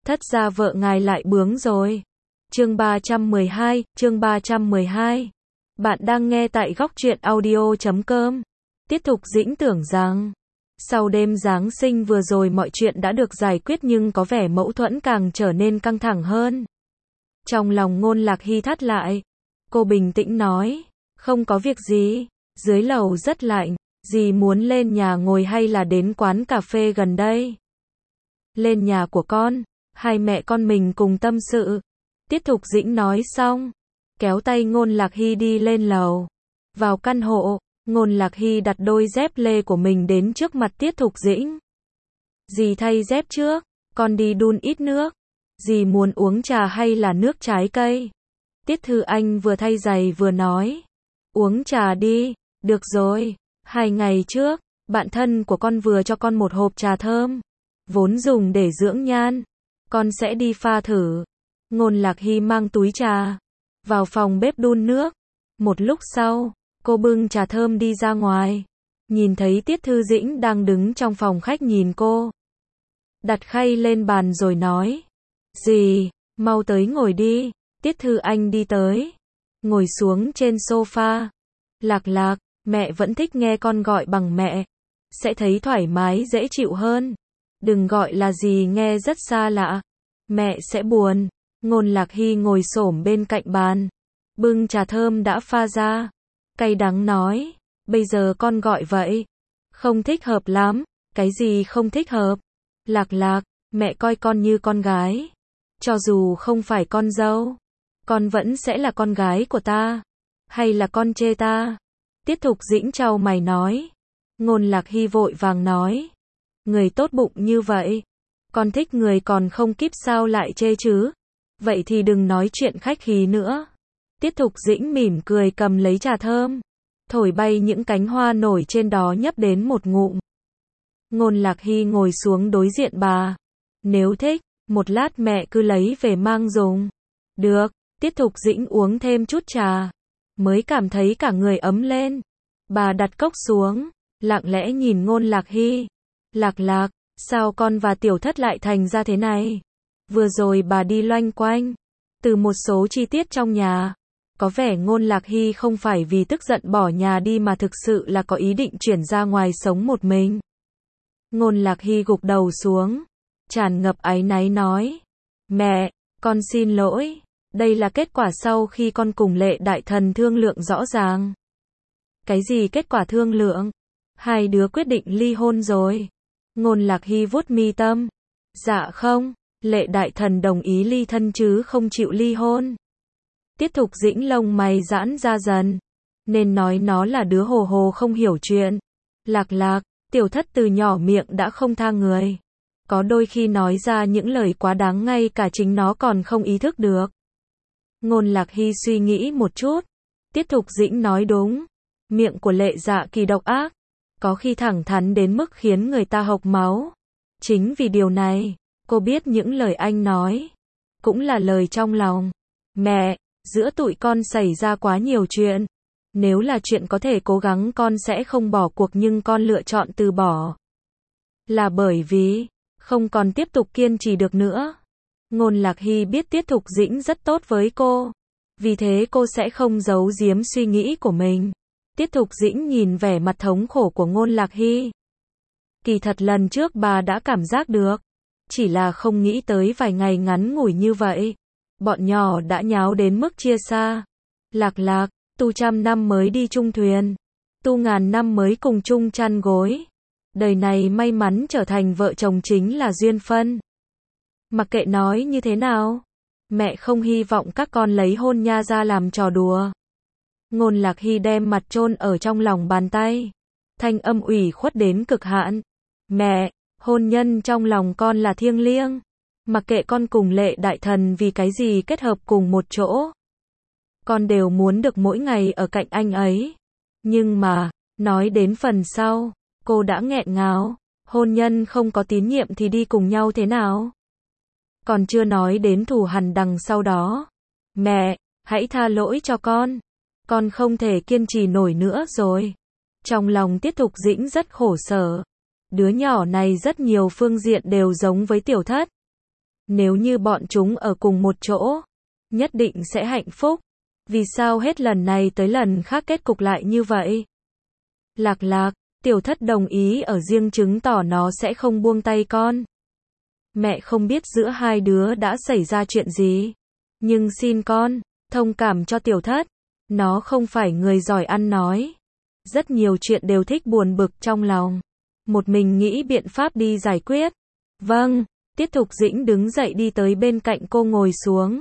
Thất gia vợ ngài lại bướng rồi. Chương 312. Bạn đang nghe tại góc truyện audio.com. Tiết Thục Dĩnh tưởng rằng, sau đêm Giáng sinh vừa rồi mọi chuyện đã được giải quyết nhưng có vẻ mâu thuẫn càng trở nên căng thẳng hơn. Trong lòng Ngôn Lạc Hy thắt lại, cô bình tĩnh nói, không có việc gì, dưới lầu rất lạnh, dì muốn lên nhà ngồi hay là đến quán cà phê gần đây? Lên nhà của con, hai mẹ con mình cùng tâm sự. Tiết Thục Dĩnh nói xong, kéo tay Ngôn Lạc Hy đi lên lầu. Vào căn hộ, Ngôn Lạc Hy đặt đôi dép lê của mình đến trước mặt Tiết Thục Dĩnh. Dì thay dép trước, con đi đun ít nước. Dì muốn uống trà hay là nước trái cây? Tiết Thư Anh vừa thay giày vừa nói. Uống trà đi, được rồi. 2 ngày trước, bạn thân của con vừa cho con một hộp trà thơm, vốn dùng để dưỡng nhan. Con sẽ đi pha thử. Ngôn Lạc Hy mang túi trà vào phòng bếp đun nước. Một lúc sau, cô bưng trà thơm đi ra ngoài. Nhìn thấy Tiết Thư Dĩnh đang đứng trong phòng khách nhìn cô. Đặt khay lên bàn rồi nói. Dì, mau tới ngồi đi. Tiết Thư Anh đi tới, ngồi xuống trên sofa. Lạc Lạc, mẹ vẫn thích nghe con gọi bằng mẹ. Sẽ thấy thoải mái dễ chịu hơn. Đừng gọi là dì nghe rất xa lạ. Mẹ sẽ buồn. Ngôn Lạc Hy ngồi xổm bên cạnh bàn, bưng trà thơm đã pha ra. Cay đắng nói, bây giờ con gọi vậy, không thích hợp lắm. Cái gì không thích hợp? Lạc Lạc, mẹ coi con như con gái. Cho dù không phải con dâu, con vẫn sẽ là con gái của ta. Hay là con chê ta? Tiết Thục Dĩnh chau mày nói. Ngôn Lạc Hy vội vàng nói. Người tốt bụng như vậy, con thích người còn không kíp sao lại chê chứ? Vậy thì đừng nói chuyện khách khí nữa. Tiết Thục Dĩnh mỉm cười cầm lấy trà thơm, thổi bay những cánh hoa nổi trên đó nhấp đến một ngụm. Ngôn Lạc Hy ngồi xuống đối diện bà. Nếu thích, một lát mẹ cứ lấy về mang dùng. Được. Tiết Thục Dĩnh uống thêm chút trà, mới cảm thấy cả người ấm lên. Bà đặt cốc xuống, lặng lẽ nhìn Ngôn Lạc Hy. Lạc Lạc, sao con và Tiểu Thất lại thành ra thế này? Vừa rồi bà đi loanh quanh, từ một số chi tiết trong nhà, có vẻ Ngôn Lạc Hy không phải vì tức giận bỏ nhà đi mà thực sự là có ý định chuyển ra ngoài sống một mình. Ngôn Lạc Hy gục đầu xuống, tràn ngập áy náy nói. Mẹ, con xin lỗi. Đây là kết quả sau khi con cùng Lệ Đại Thần thương lượng rõ ràng. Cái gì kết quả thương lượng? Hai đứa quyết định ly hôn rồi. Ngôn Lạc Hy vuốt mi tâm. Dạ không, Lệ Đại Thần đồng ý ly thân chứ không chịu ly hôn. Tiết Thục Dĩnh lông mày giãn ra dần. Nên nói nó là đứa hồ hồ không hiểu chuyện. Lạc Lạc, Tiểu Thất từ nhỏ miệng đã không tha người. Có đôi khi nói ra những lời quá đáng ngay cả chính nó còn không ý thức được. Ngôn Lạc Hy suy nghĩ một chút. Tiết Thục Dĩnh nói đúng. Miệng của Lệ Dạ Kỳ độc ác, có khi thẳng thắn đến mức khiến người ta hộc máu. Chính vì điều này, cô biết những lời anh nói cũng là lời trong lòng. Mẹ, giữa tụi con xảy ra quá nhiều chuyện. Nếu là chuyện có thể cố gắng con sẽ không bỏ cuộc nhưng con lựa chọn từ bỏ. Là bởi vì không còn tiếp tục kiên trì được nữa. Ngôn Lạc Hy biết Tiết Thục Dĩnh rất tốt với cô, vì thế cô sẽ không giấu giếm suy nghĩ của mình. Tiết Thục Dĩnh nhìn vẻ mặt thống khổ của Ngôn Lạc Hy. Kỳ thật lần trước bà đã cảm giác được, chỉ là không nghĩ tới vài ngày ngắn ngủi như vậy, bọn nhỏ đã nháo đến mức chia xa. Lạc Lạc, tu 100 năm mới đi chung thuyền, tu ngàn năm mới cùng chung chăn gối. Đời này may mắn trở thành vợ chồng chính là duyên phận. Mặc kệ nói như thế nào, mẹ không hy vọng các con lấy hôn nha ra làm trò đùa. Ngôn Lạc Hy đem mặt chôn ở trong lòng bàn tay, thanh âm ủy khuất đến cực hạn. Mẹ, hôn nhân trong lòng con là thiêng liêng. Mặc kệ con cùng Lệ Đại Thần vì cái gì kết hợp cùng một chỗ, con đều muốn được mỗi ngày ở cạnh anh ấy. Nhưng mà, nói đến phần sau, cô đã nghẹn ngào. Hôn nhân không có tín nhiệm thì đi cùng nhau thế nào? Còn chưa nói đến thù hằn đằng sau đó. Mẹ, hãy tha lỗi cho con không thể kiên trì nổi nữa rồi. Trong lòng Tiết Thục Dĩnh rất khổ sở. Đứa nhỏ này rất nhiều phương diện đều giống với Tiểu Thất. Nếu như bọn chúng ở cùng một chỗ, nhất định sẽ hạnh phúc. Vì sao hết lần này tới lần khác kết cục lại như vậy? Lạc Lạc, tiểu thất đồng ý ở riêng chứng tỏ nó sẽ không buông tay con. Mẹ không biết giữa hai đứa đã xảy ra chuyện gì. Nhưng xin con, thông cảm cho tiểu thất. Nó không phải người giỏi ăn nói. Rất nhiều chuyện đều thích buồn bực trong lòng. Một mình nghĩ biện pháp đi giải quyết. Vâng, Tiết Thục Dĩnh đứng dậy đi tới bên cạnh cô ngồi xuống.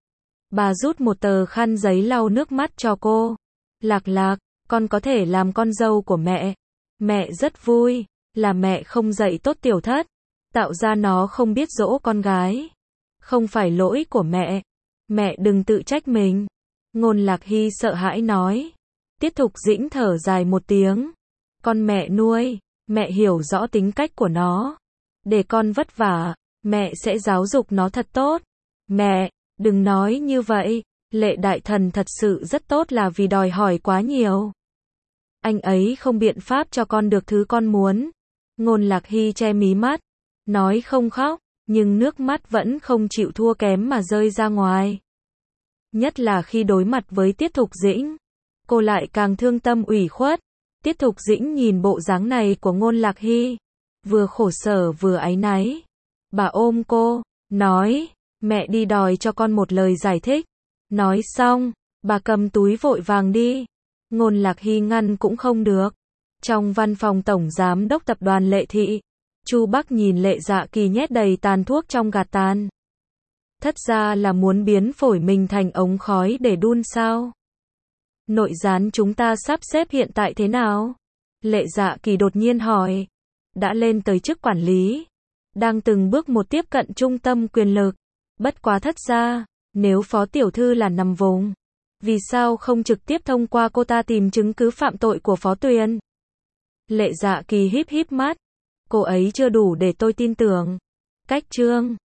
Bà rút một tờ khăn giấy lau nước mắt cho cô. Lạc Lạc, con có thể làm con dâu của mẹ. Mẹ rất vui, là mẹ không dạy tốt tiểu thất. Tạo ra nó không biết dỗ con gái. Không phải lỗi của mẹ. Mẹ đừng tự trách mình. Ngôn Lạc Hy sợ hãi nói. Tiết Thục Dĩnh thở dài một tiếng. Con mẹ nuôi, mẹ hiểu rõ tính cách của nó. Để con vất vả, mẹ sẽ giáo dục nó thật tốt. Mẹ, đừng nói như vậy. Lệ đại thần thật sự rất tốt là vì đòi hỏi quá nhiều. Anh ấy không biện pháp cho con được thứ con muốn. Ngôn Lạc Hy che mí mắt. Nói không khóc, nhưng nước mắt vẫn không chịu thua kém mà rơi ra ngoài. Nhất là khi đối mặt với Tiết Thục Dĩnh. Cô lại càng thương tâm ủy khuất. Tiết Thục Dĩnh nhìn bộ dáng này của Ngôn Lạc Hy. Vừa khổ sở vừa áy náy. Bà ôm cô, nói, mẹ đi đòi cho con một lời giải thích. Nói xong, bà cầm túi vội vàng đi. Ngôn Lạc Hy ngăn cũng không được. Trong văn phòng tổng giám đốc tập đoàn Lệ Thị, Chu Bắc nhìn Lệ Dạ Kỳ nhét đầy tàn thuốc trong gạt tàn. Thất ra là muốn biến phổi mình thành ống khói để đun sao? Nội gián chúng ta sắp xếp hiện tại thế nào? Lệ Dạ Kỳ đột nhiên hỏi. Đã lên tới chức quản lý. Đang từng bước một tiếp cận trung tâm quyền lực. Bất quá thất ra, nếu phó tiểu thư là nằm vùng, vì sao không trực tiếp thông qua cô ta tìm chứng cứ phạm tội của Phó Tuyền? Lệ Dạ Kỳ híp híp mắt. Cô ấy chưa đủ để tôi tin tưởng. Cách Trương